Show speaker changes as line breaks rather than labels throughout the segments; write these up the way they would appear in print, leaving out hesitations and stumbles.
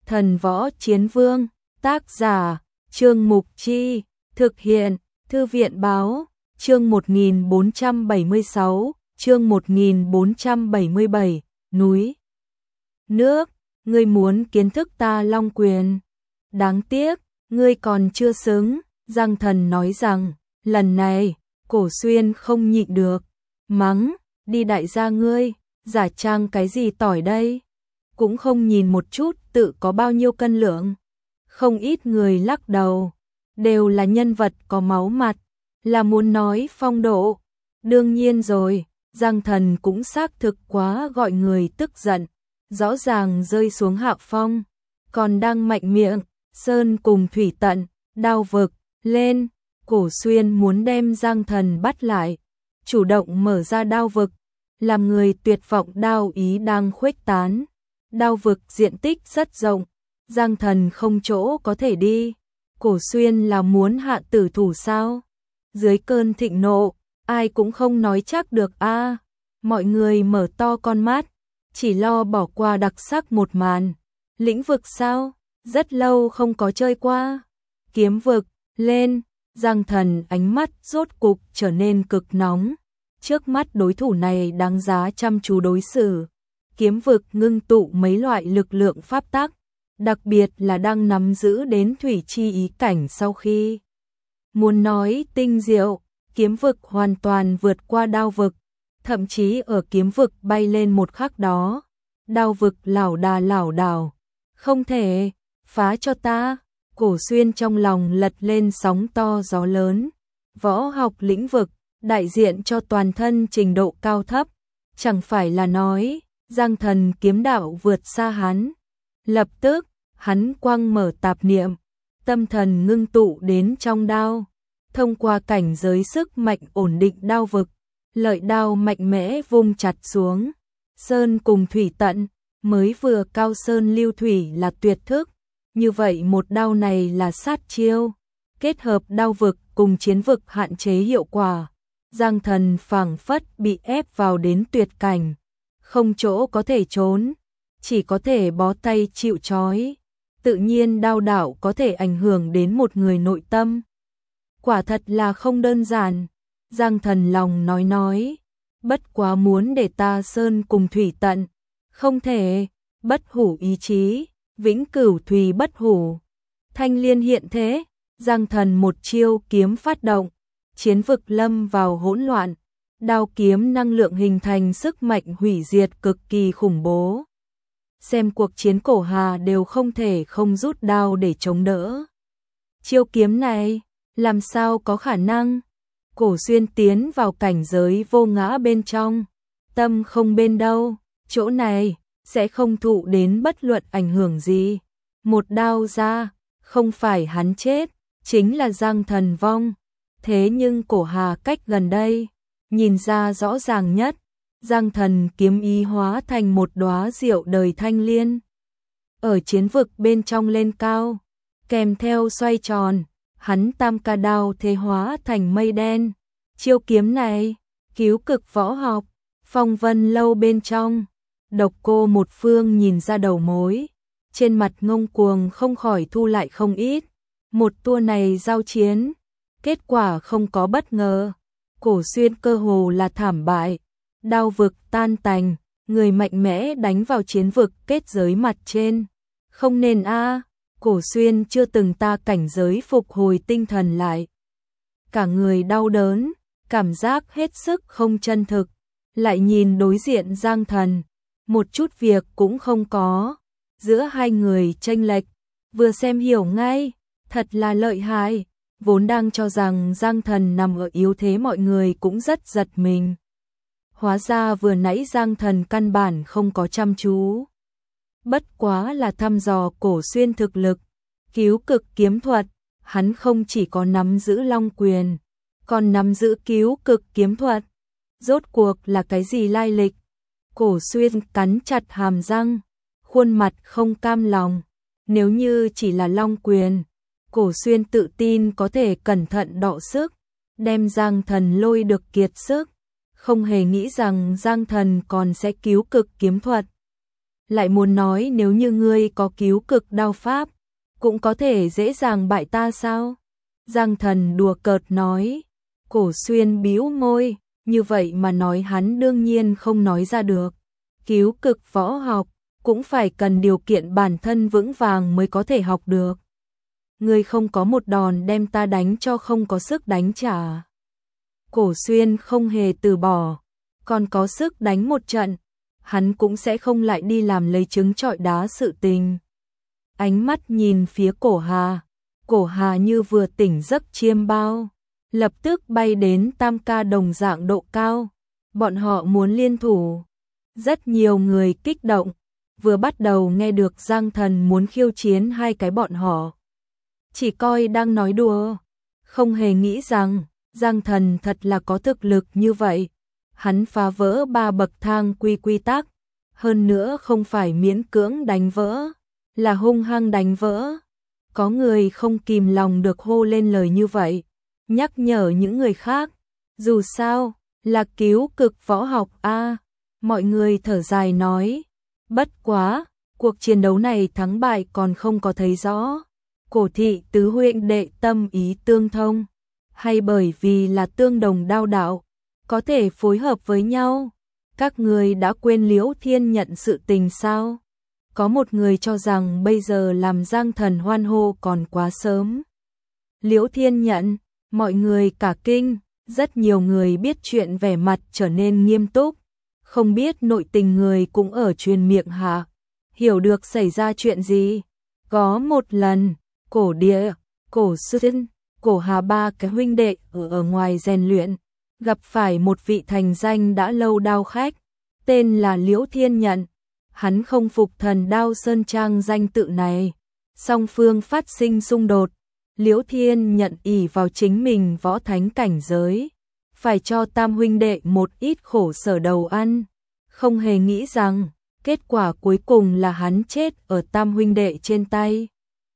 Thần võ chiến vương, tác giả, Trương Mục Chi, thực hiện, Thư viện báo, chương 1476, chương 1477, núi, nước, ngươi muốn kiến thức ta long quyền. Đáng tiếc, ngươi còn chưa xứng, Giang Thần nói rằng, lần này, Cổ Xuyên không nhịn được, mắng, đi đại gia ngươi, giả trang cái gì tỏi đây, cũng không nhìn một chút tự có bao nhiêu cân lượng. Không ít người lắc đầu, đều là nhân vật có máu mặt, là muốn nói phong độ. Đương nhiên rồi, Giang Thần cũng xác thực quá gọi người tức giận, rõ ràng rơi xuống hạ phong, còn đang mạnh miệng, sơn cùng thủy tận, đao vực, lên, Cổ Xuyên muốn đem Giang Thần bắt lại, chủ động mở ra đao vực, làm người tuyệt vọng đao ý đang khuếch tán. Đao vực diện tích rất rộng, Giang Thần không chỗ có thể đi. Cổ Xuyên là muốn hạ tử thủ sao? Dưới cơn thịnh nộ, ai cũng không nói chắc được a. Mọi người mở to con mắt, chỉ lo bỏ qua đặc sắc một màn. Lĩnh vực sao? Rất lâu không có chơi qua. Kiếm vực, lên, Giang Thần ánh mắt rốt cục trở nên cực nóng. Trước mắt đối thủ này đáng giá chăm chú đối xử. Kiếm vực ngưng tụ mấy loại lực lượng pháp tắc, đặc biệt là đang nắm giữ đến thủy chi ý cảnh sau khi. Muốn nói tinh diệu, kiếm vực hoàn toàn vượt qua đao vực, thậm chí ở kiếm vực bay lên một khắc đó. Đao vực lảo đảo, không thể, phá cho ta. Cổ Xuyên trong lòng lật lên sóng to gió lớn. Võ học lĩnh vực, đại diện cho toàn thân trình độ cao thấp, chẳng phải là nói Giang Thần kiếm đạo vượt xa hắn. Lập tức, hắn quăng mở tạp niệm, tâm thần ngưng tụ đến trong đao, thông qua cảnh giới sức mạnh ổn định đao vực, lợi đao mạnh mẽ vung chặt xuống. Sơn cùng thủy tận, mới vừa cao sơn lưu thủy là tuyệt thức, như vậy một đao này là sát chiêu, kết hợp đao vực cùng chiến vực hạn chế hiệu quả. Giang Thần phảng phất bị ép vào đến tuyệt cảnh, không chỗ có thể trốn, chỉ có thể bó tay chịu trói. Tự nhiên đao đạo có thể ảnh hưởng đến một người nội tâm. Quả thật là không đơn giản. Giang Thần lòng nói, bất quá muốn để ta sơn cùng thủy tận, không thể, bất hủ ý chí, vĩnh cửu thủy bất hủ. Thanh liên hiện thế, Giang Thần một chiêu kiếm phát động, chiến vực lâm vào hỗn loạn, đao kiếm năng lượng hình thành sức mạnh hủy diệt cực kỳ khủng bố. Xem cuộc chiến Cổ Hà đều không thể không rút đao để chống đỡ. Chiêu kiếm này, làm sao có khả năng? Cổ Xuyên tiến vào cảnh giới vô ngã bên trong, tâm không bên đâu, chỗ này sẽ không thụ đến bất luận ảnh hưởng gì. Một đao ra, không phải hắn chết, chính là Giang Thần vong. Thế nhưng Cổ Hà cách gần đây, nhìn ra rõ ràng nhất, Giang Thần kiếm ý hóa thành một đóa diệu đời thanh liên. Ở chiến vực bên trong lên cao, kèm theo xoay tròn, hắn tam ca đao thế hóa thành mây đen. Chiêu kiếm này, cứu cực võ học, phong vân lâu bên trong. Độc Cô Một Phương nhìn ra đầu mối, trên mặt ngông cuồng không khỏi thu lại không ít. Một tour này giao chiến, kết quả không có bất ngờ. Cổ Xuyên cơ hồ là thảm bại, đao vực tan tành, người mạnh mẽ đánh vào chiến vực kết giới mặt trên. Không nên a, Cổ Xuyên chưa từng ta cảnh giới phục hồi tinh thần lại. Cả người đau đớn, cảm giác hết sức không chân thực, lại nhìn đối diện Giang Thần, một chút việc cũng không có. Giữa hai người chênh lệch, vừa xem hiểu ngay, thật là lợi hại. Vốn đang cho rằng Giang Thần nằm ở yếu thế mọi người cũng rất giật mình. Hóa ra vừa nãy Giang Thần căn bản không có chăm chú. Bất quá là thăm dò Cổ Xuyên thực lực, cứu cực kiếm thuật, hắn không chỉ có nắm giữ long quyền, còn nắm giữ cứu cực kiếm thuật. Rốt cuộc là cái gì lai lịch? Cổ Xuyên cắn chặt hàm răng, khuôn mặt không cam lòng. Nếu như chỉ là long quyền, Cổ Xuyên tự tin có thể cẩn thận đọ sức, đem Giang Thần lôi được kiệt sức, không hề nghĩ rằng Giang Thần còn sẽ cứu cực kiếm thuật. lại muốn nói nếu như ngươi có cứu cực đao pháp, cũng có thể dễ dàng bại ta sao? Giang Thần đùa cợt nói. Cổ Xuyên bĩu môi, như vậy mà nói hắn đương nhiên không nói ra được. Cứu cực võ học, cũng phải cần điều kiện bản thân vững vàng mới có thể học được. Ngươi không có một đòn đem ta đánh cho không có sức đánh trả. Cổ Xuyên không hề từ bỏ, còn có sức đánh một trận, hắn cũng sẽ không lại đi làm lấy trứng trọi đá sự tình. Ánh mắt nhìn phía Cổ Hà như vừa tỉnh giấc chiêm bao, lập tức bay đến tam ca đồng dạng độ cao. Bọn họ muốn liên thủ. Rất nhiều người kích động, vừa bắt đầu nghe được Giang Thần muốn khiêu chiến hai cái bọn họ. Chỉ coi đang nói đùa, không hề nghĩ rằng Giang Thần thật là có thực lực như vậy. Hắn phá vỡ 3 bậc thang quy tắc, hơn nữa không phải miễn cưỡng đánh vỡ, là hung hăng đánh vỡ. Có người không kìm lòng được hô lên lời như vậy, nhắc nhở những người khác, dù sao, là cứu cực võ học a. Mọi người thở dài nói, bất quá, cuộc chiến đấu này thắng bại còn không có thấy rõ. Cổ thị tứ huynh đệ tâm ý tương thông, hay bởi vì là tương đồng đao đạo, có thể phối hợp với nhau. Các người đã quên Liễu Thiên Nhận sự tình sao? Có một người cho rằng bây giờ làm Giang Thần hoan hô còn quá sớm. Liễu Thiên Nhận, mọi người cả kinh, rất nhiều người biết chuyện vẻ mặt trở nên nghiêm túc, không biết nội tình người cũng ở truyền miệng hạ, hiểu được xảy ra chuyện gì. Có một lần, Cổ Địa, Cổ Xuyên, Cổ Hà ba cái huynh đệ ở ngoài rèn luyện, gặp phải một vị thành danh đã lâu đao khách, tên là Liễu Thiên Nhận. Hắn không phục Thần Đao Sơn Trang danh tự này, song phương phát sinh xung đột. Liễu Thiên Nhận ỷ vào chính mình võ thánh cảnh giới, phải cho tam huynh đệ một ít khổ sở đầu ăn, không hề nghĩ rằng kết quả cuối cùng là hắn chết ở tam huynh đệ trên tay.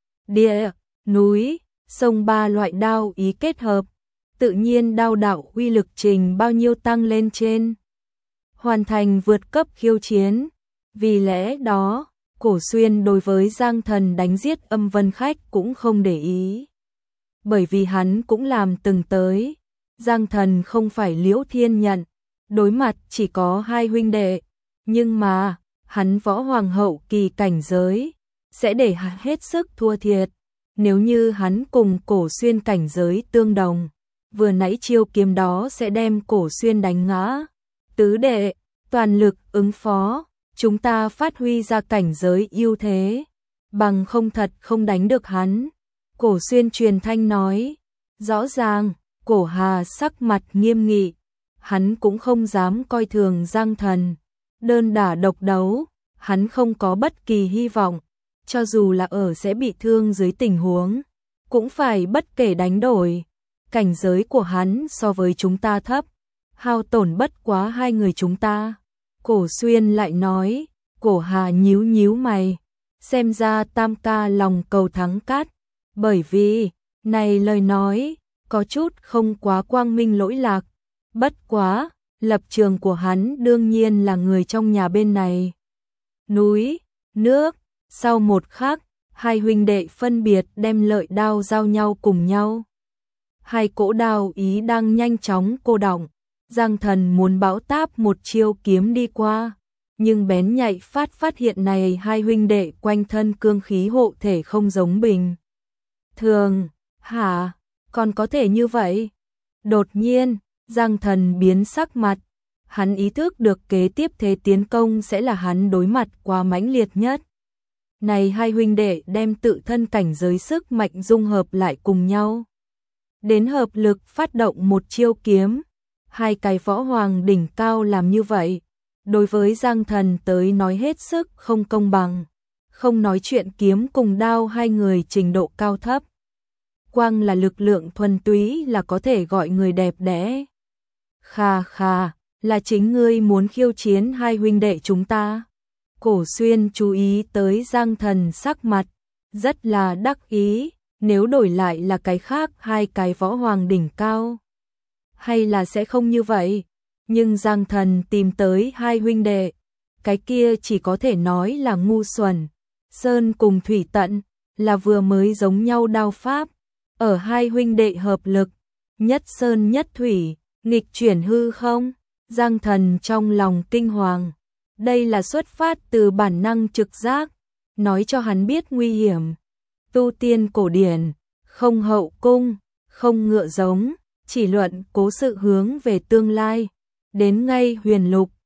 Địa, núi, sông ba loại đao ý kết hợp, tự nhiên đao đạo uy lực trình bao nhiêu tăng lên trên. Hoàn thành vượt cấp khiêu chiến. Vì lẽ đó, Cổ Xuyên đối với Giang Thần đánh giết Âm Vân Khách cũng không để ý. Bởi vì hắn cũng làm từng tới. Giang Thần không phải Liễu Thiên Nhận, đối mặt chỉ có hai huynh đệ, nhưng mà hắn võ hoàng hậu kỳ cảnh giới, sẽ để hết sức thua thiệt. Nếu như hắn cùng Cổ Xuyên cảnh giới tương đồng, vừa nãy chiêu kiếm đó sẽ đem Cổ Xuyên đánh ngã. Tứ đệ, toàn lực ứng phó, chúng ta phát huy ra cảnh giới ưu thế, bằng không thật không đánh được hắn. Cổ Xuyên truyền thanh nói, rõ ràng, Cổ Hà sắc mặt nghiêm nghị, hắn cũng không dám coi thường Giang Thần. Đơn đả độc đấu, hắn không có bất kỳ hy vọng, cho dù là ở sẽ bị thương dưới tình huống, cũng phải bất kể đánh đổi. Cảnh giới của hắn so với chúng ta thấp, hao tổn bất quá hai người chúng ta. Cổ Xuyên lại nói. Cổ Hà nhíu nhíu mày, xem ra tam ca lòng cầu thắng cát, bởi vì, này lời nói, có chút không quá quang minh lỗi lạc. Bất quá, lập trường của hắn đương nhiên là người trong nhà bên này. Núi, nước, sau một khắc, hai huynh đệ phân biệt đem lợi đao giao nhau cùng nhau. Hai cỗ đao ý đang nhanh chóng cô đọng, Giang Thần muốn bão táp một chiêu kiếm đi qua. Nhưng bén nhạy phát hiện này hai huynh đệ quanh thân cương khí hộ thể không giống bình thường. Hả? Còn có thể như vậy? Đột nhiên, Giang Thần biến sắc mặt. Hắn ý thức được kế tiếp thế tiến công sẽ là hắn đối mặt quá mãnh liệt nhất. Này hai huynh đệ đem tự thân cảnh giới sức mạnh dung hợp lại cùng nhau. Đến hợp lực phát động một chiêu kiếm. Hai cái võ hoàng đỉnh cao làm như vậy. Đối với Giang Thần tới nói hết sức không công bằng, không nói chuyện kiếm cùng đao hai người trình độ cao thấp. Quang là lực lượng thuần túy là có thể gọi người đẹp đẽ. Khà khà, là chính ngươi muốn khiêu chiến hai huynh đệ chúng ta. Cổ Xuyên chú ý tới Giang Thần sắc mặt, rất là đắc ý, nếu đổi lại là cái khác hai cái võ hoàng đỉnh cao. Hay là sẽ không như vậy? Nhưng Giang Thần tìm tới hai huynh đệ, cái kia chỉ có thể nói là ngu xuẩn. Sơn cùng thủy tận là vừa mới giống nhau đao pháp, ở hai huynh đệ hợp lực, nhất sơn nhất thủy, nghịch chuyển hư không, Giang Thần trong lòng kinh hoàng. Đây là xuất phát từ bản năng trực giác, nói cho hắn biết nguy hiểm. Tu tiên cổ điển, không hậu cung, không ngựa giống, chỉ luận cố sự hướng về tương lai. Đến ngay huyền lục,